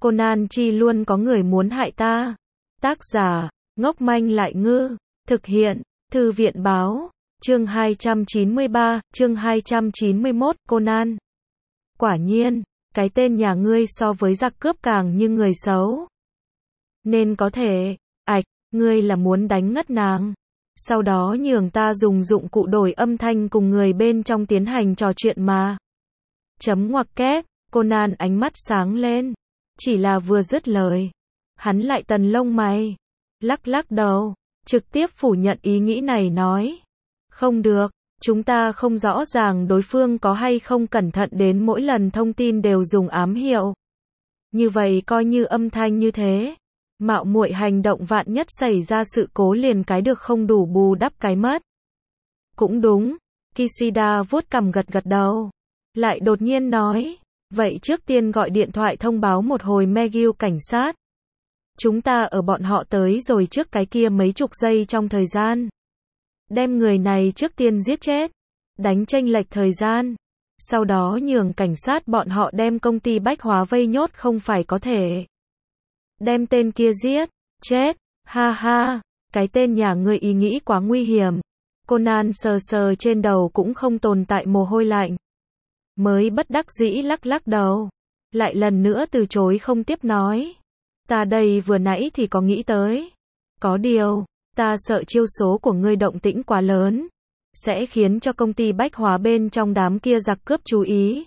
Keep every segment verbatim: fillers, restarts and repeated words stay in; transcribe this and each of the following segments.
Conan chi luôn có người muốn hại ta. Tác giả, ngốc manh lại ngư. Thực hiện, Thư viện báo. Chương hai trăm chín mươi ba, chương hai trăm chín mươi mốt, Conan. Quả nhiên, cái tên nhà ngươi so với giặc cướp càng như người xấu. Nên có thể, ạch, ngươi là muốn đánh ngất nàng. Sau đó nhường ta dùng dụng cụ đổi âm thanh cùng người bên trong tiến hành trò chuyện mà. Chấm ngoặc kép, Conan ánh mắt sáng lên. Chỉ là vừa dứt lời, hắn lại tần lông mày, lắc lắc đầu, trực tiếp phủ nhận ý nghĩ này nói. Không được, chúng ta không rõ ràng đối phương có hay không cẩn thận đến mỗi lần thông tin đều dùng ám hiệu. Như vậy coi như âm thanh như thế. Mạo muội hành động vạn nhất xảy ra sự cố liền cái được không đủ bù đắp cái mất. Cũng đúng, Kishida vuốt cằm gật gật đầu. Lại đột nhiên nói, vậy trước tiên gọi điện thoại thông báo một hồi Megil cảnh sát. Chúng ta ở bọn họ tới rồi trước cái kia mấy chục giây trong thời gian. Đem người này trước tiên giết chết, đánh chênh lệch thời gian. Sau đó nhường cảnh sát bọn họ đem công ty bách hóa vây nhốt không phải có thể. Đem tên kia giết, chết, ha ha, cái tên nhà ngươi ý nghĩ quá nguy hiểm. Conan sờ sờ trên đầu cũng không tồn tại mồ hôi lạnh. Mới bất đắc dĩ lắc lắc đầu. Lại lần nữa từ chối không tiếp nói. Ta đây vừa nãy thì có nghĩ tới. Có điều, ta sợ chiêu số của ngươi động tĩnh quá lớn. Sẽ khiến cho công ty bách hóa bên trong đám kia giặc cướp chú ý.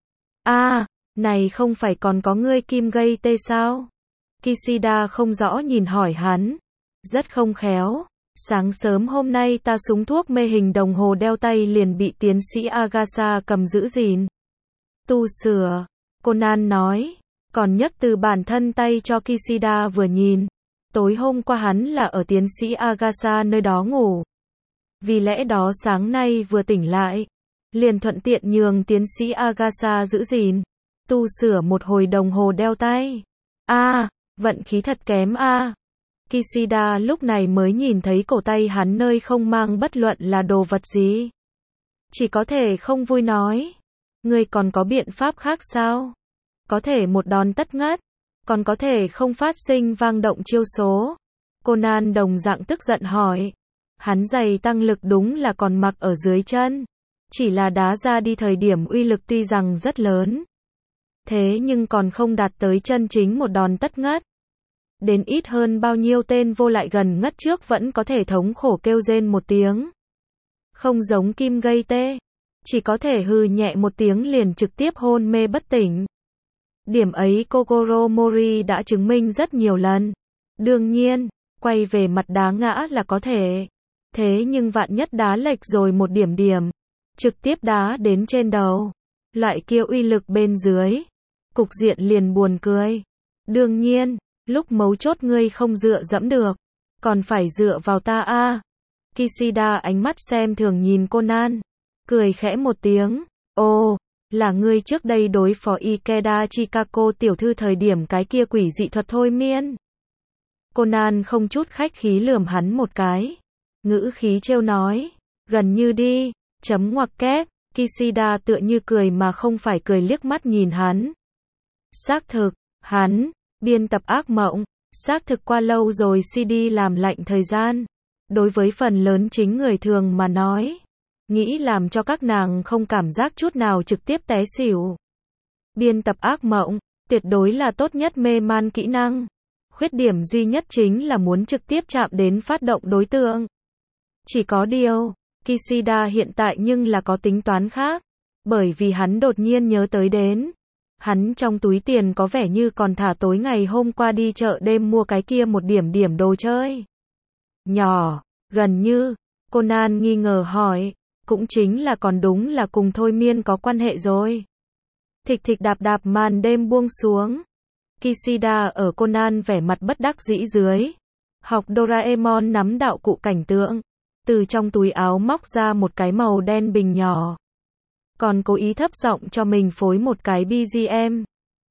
A, này không phải còn có ngươi kim gây tê sao? Kishida không rõ nhìn hỏi hắn. Rất không khéo. Sáng sớm hôm nay ta súng thuốc mê hình đồng hồ đeo tay liền bị tiến sĩ Agasa cầm giữ gìn. Tu sửa. Conan nói. Còn nhấc từ bản thân tay cho Kishida vừa nhìn. Tối hôm qua hắn là ở tiến sĩ Agasa nơi đó ngủ. Vì lẽ đó sáng nay vừa tỉnh lại. Liền thuận tiện nhường tiến sĩ Agasa giữ gìn. Tu sửa một hồi đồng hồ đeo tay. A, vận khí thật kém a. À. Kishida lúc này mới nhìn thấy cổ tay hắn nơi không mang bất luận là đồ vật gì. Chỉ có thể không vui nói. Ngươi còn có biện pháp khác sao? Có thể một đòn tất ngất. Còn có thể không phát sinh vang động chiêu số. Conan đồng dạng tức giận hỏi. Hắn giày tăng lực đúng là còn mặc ở dưới chân. Chỉ là đá ra đi thời điểm uy lực tuy rằng rất lớn. Thế nhưng còn không đạt tới chân chính một đòn tất ngất. Đến ít hơn bao nhiêu tên vô lại gần ngất trước vẫn có thể thống khổ kêu rên một tiếng. Không giống kim gây tê. Chỉ có thể hừ nhẹ một tiếng liền trực tiếp hôn mê bất tỉnh. Điểm ấy Kogoro Mori đã chứng minh rất nhiều lần. Đương nhiên, quay về mặt đá ngã là có thể. Thế nhưng vạn nhất đá lệch rồi một điểm điểm. Trực tiếp đá đến trên đầu. Loại kia uy lực bên dưới. Cục diện liền buồn cười. Đương nhiên, lúc mấu chốt ngươi không dựa dẫm được. Còn phải dựa vào ta a. À. Kishida ánh mắt xem thường nhìn Conan. Cười khẽ một tiếng. Ồ, là ngươi trước đây đối phó Ikeda Chikako tiểu thư thời điểm cái kia quỷ dị thuật thôi miên. Conan không chút khách khí lườm hắn một cái. Ngữ khí trêu nói. Gần như đi. Chấm ngoặc kép. Kishida tựa như cười mà không phải cười liếc mắt nhìn hắn. Xác thực, hắn, biên tập ác mộng, xác thực qua lâu rồi xê đê làm lạnh thời gian. Đối với phần lớn chính người thường mà nói. Nghĩ làm cho các nàng không cảm giác chút nào trực tiếp té xỉu. Biên tập ác mộng, tuyệt đối là tốt nhất mê man kỹ năng. Khuyết điểm duy nhất chính là muốn trực tiếp chạm đến phát động đối tượng. Chỉ có điều, Kishida hiện tại nhưng là có tính toán khác. Bởi vì hắn đột nhiên nhớ tới đến. Hắn trong túi tiền có vẻ như còn thả tối ngày hôm qua đi chợ đêm mua cái kia một điểm điểm đồ chơi. Nhỏ, gần như, Conan nghi ngờ hỏi. Cũng chính là còn đúng là cùng thôi miên có quan hệ rồi. Thịch thịch đạp đạp màn đêm buông xuống. Kishida ở Conan vẻ mặt bất đắc dĩ dưới. Học Doraemon nắm đạo cụ cảnh tượng. Từ trong túi áo móc ra một cái màu đen bình nhỏ. Còn cố ý thấp giọng cho mình phối một cái bê giê em.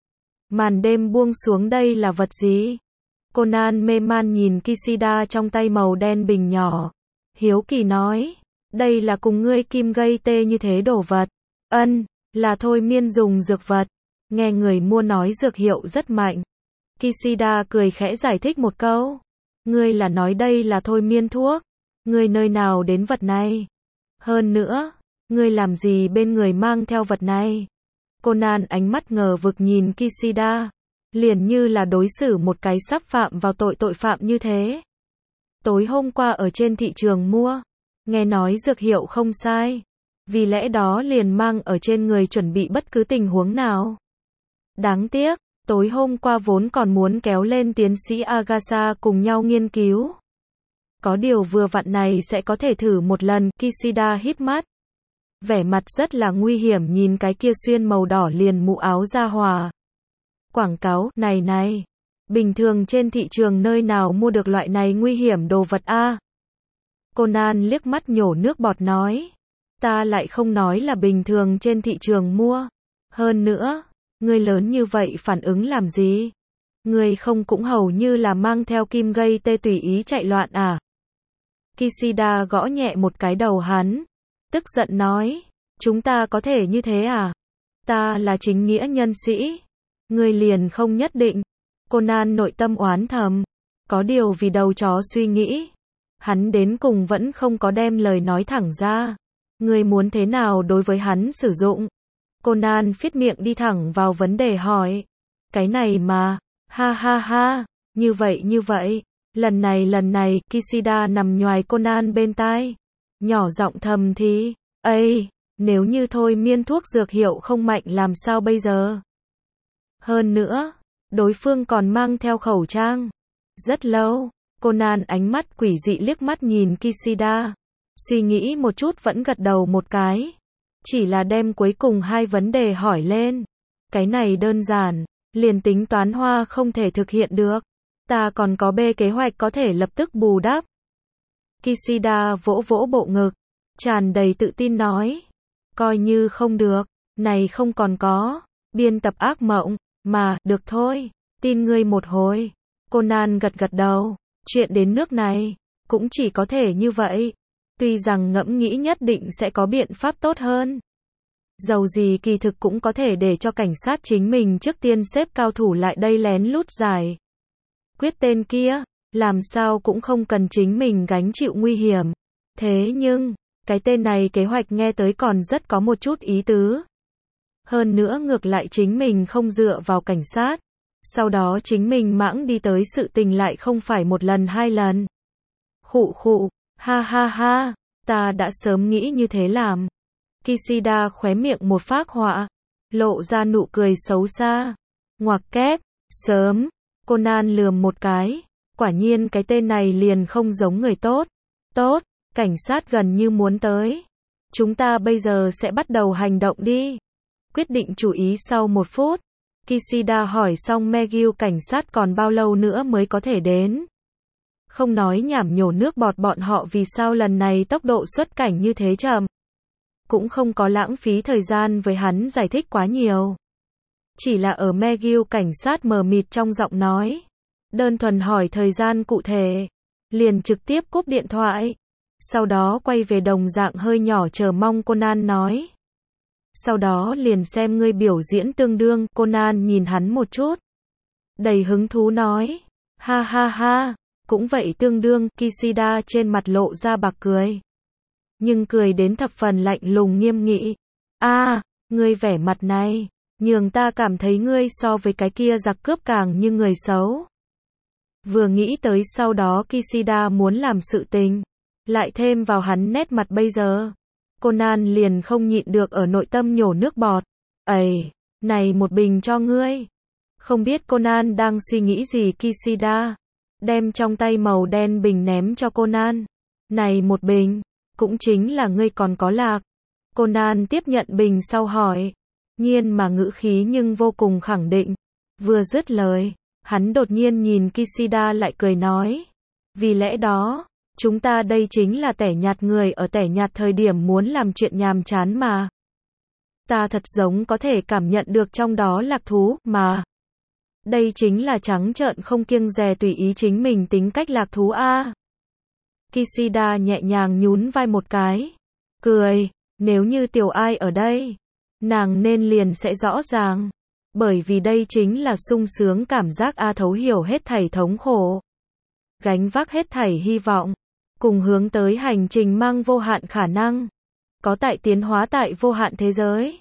Màn đêm buông xuống đây là vật gì? Conan mê man nhìn Kishida trong tay màu đen bình nhỏ. Hiếu kỳ nói. Đây là cùng ngươi kim gây tê như thế đồ vật. Ân, là thôi miên dùng dược vật. Nghe người mua nói dược hiệu rất mạnh. Kishida cười khẽ giải thích một câu. Ngươi là nói đây là thôi miên thuốc. Ngươi nơi nào đến vật này? Hơn nữa, ngươi làm gì bên người mang theo vật này? Conan ánh mắt ngờ vực nhìn Kishida. Liền như là đối xử một cái sắp phạm vào tội tội phạm như thế. Tối hôm qua ở trên thị trường mua. Nghe nói dược hiệu không sai. Vì lẽ đó liền mang ở trên người chuẩn bị bất cứ tình huống nào. Đáng tiếc, tối hôm qua vốn còn muốn kéo lên tiến sĩ Agasha cùng nhau nghiên cứu. Có điều vừa vặn này sẽ có thể thử một lần, Kishida híp mắt. Vẻ mặt rất là nguy hiểm nhìn cái kia xuyên màu đỏ liền mũ áo ra hòa. Quảng cáo, này này, bình thường trên thị trường nơi nào mua được loại này nguy hiểm đồ vật a? Conan liếc mắt nhổ nước bọt nói. Ta lại không nói là bình thường trên thị trường mua. Hơn nữa, ngươi lớn như vậy phản ứng làm gì? Ngươi không cũng hầu như là mang theo kim gây tê tùy ý chạy loạn à? Kishida gõ nhẹ một cái đầu hắn. Tức giận nói. Chúng ta có thể như thế à? Ta là chính nghĩa nhân sĩ. Ngươi liền không nhất định. Conan nội tâm oán thầm. Có điều vì đầu chó suy nghĩ. Hắn đến cùng vẫn không có đem lời nói thẳng ra. Ngươi muốn thế nào đối với hắn sử dụng? Conan phết miệng đi thẳng vào vấn đề hỏi. Cái này mà, ha ha ha, như vậy như vậy. Lần này lần này, Kishida nằm nhoài Conan bên tai. Nhỏ giọng thầm thì, ây, nếu như thôi miên thuốc dược hiệu không mạnh làm sao bây giờ? Hơn nữa, đối phương còn mang theo khẩu trang. Rất lâu, Conan ánh mắt quỷ dị liếc mắt nhìn Kishida. Suy nghĩ một chút vẫn gật đầu một cái. Chỉ là đem cuối cùng hai vấn đề hỏi lên. Cái này đơn giản, liền tính toán hoa không thể thực hiện được. Ta còn có B kế hoạch có thể lập tức bù đắp. Kishida vỗ vỗ bộ ngực, tràn đầy tự tin nói. Coi như không được, này không còn có. Biên tập ác mộng, mà, được thôi, tin ngươi một hồi. Conan gật gật đầu, chuyện đến nước này, cũng chỉ có thể như vậy. Tuy rằng ngẫm nghĩ nhất định sẽ có biện pháp tốt hơn. Dầu gì kỳ thực cũng có thể để cho cảnh sát chính mình trước tiên xếp cao thủ lại đây lén lút giải quyết tên kia, làm sao cũng không cần chính mình gánh chịu nguy hiểm. Thế nhưng, cái tên này kế hoạch nghe tới còn rất có một chút ý tứ. Hơn nữa ngược lại chính mình không dựa vào cảnh sát. Sau đó chính mình mãng đi tới sự tình lại không phải một lần hai lần. Khụ khụ, ha ha ha, ta đã sớm nghĩ như thế làm. Kishida khóe miệng một phác họa, lộ ra nụ cười xấu xa. Ngoặc kép, sớm, Conan lườm một cái. Quả nhiên cái tên này liền không giống người tốt. Tốt, cảnh sát gần như muốn tới. Chúng ta bây giờ sẽ bắt đầu hành động đi. Quyết định chủ ý sau một phút. Kishida hỏi xong Megil cảnh sát còn bao lâu nữa mới có thể đến. Không nói nhảm nhổ nước bọt bọn họ vì sao lần này tốc độ xuất cảnh như thế chậm. Cũng không có lãng phí thời gian với hắn giải thích quá nhiều. Chỉ là ở Megil cảnh sát mờ mịt trong giọng nói. Đơn thuần hỏi thời gian cụ thể. Liền trực tiếp cúp điện thoại. Sau đó quay về đồng dạng hơi nhỏ chờ mong Conan nói. Sau đó liền xem ngươi biểu diễn tương đương. Conan nhìn hắn một chút. Đầy hứng thú nói. Ha ha ha. Cũng vậy tương đương. Kishida trên mặt lộ ra bạc cười. Nhưng cười đến thập phần lạnh lùng nghiêm nghị. A, ngươi vẻ mặt này, nhường ta cảm thấy ngươi so với cái kia giặc cướp càng như người xấu. Vừa nghĩ tới sau đó Kishida muốn làm sự tình, lại thêm vào hắn nét mặt bây giờ. Conan liền không nhịn được ở nội tâm nhổ nước bọt. Ây, này một bình cho ngươi. Không biết Conan đang suy nghĩ gì Kishida. Đem trong tay màu đen bình ném cho Conan. Này một bình. Cũng chính là ngươi còn có lạc. Conan tiếp nhận bình sau hỏi. Nhiên mà ngữ khí nhưng vô cùng khẳng định. Vừa dứt lời, hắn đột nhiên nhìn Kishida lại cười nói. Vì lẽ đó, chúng ta đây chính là tẻ nhạt người ở tẻ nhạt thời điểm muốn làm chuyện nhàm chán mà. Ta thật giống có thể cảm nhận được trong đó lạc thú mà. Đây chính là trắng trợn không kiêng dè tùy ý chính mình tính cách lạc thú a. Kishida nhẹ nhàng nhún vai một cái. Cười, nếu như tiểu ai ở đây, nàng nên liền sẽ rõ ràng. Bởi vì đây chính là sung sướng cảm giác A thấu hiểu hết thảy thống khổ, gánh vác hết thảy hy vọng, cùng hướng tới hành trình mang vô hạn khả năng, có tại tiến hóa tại vô hạn thế giới.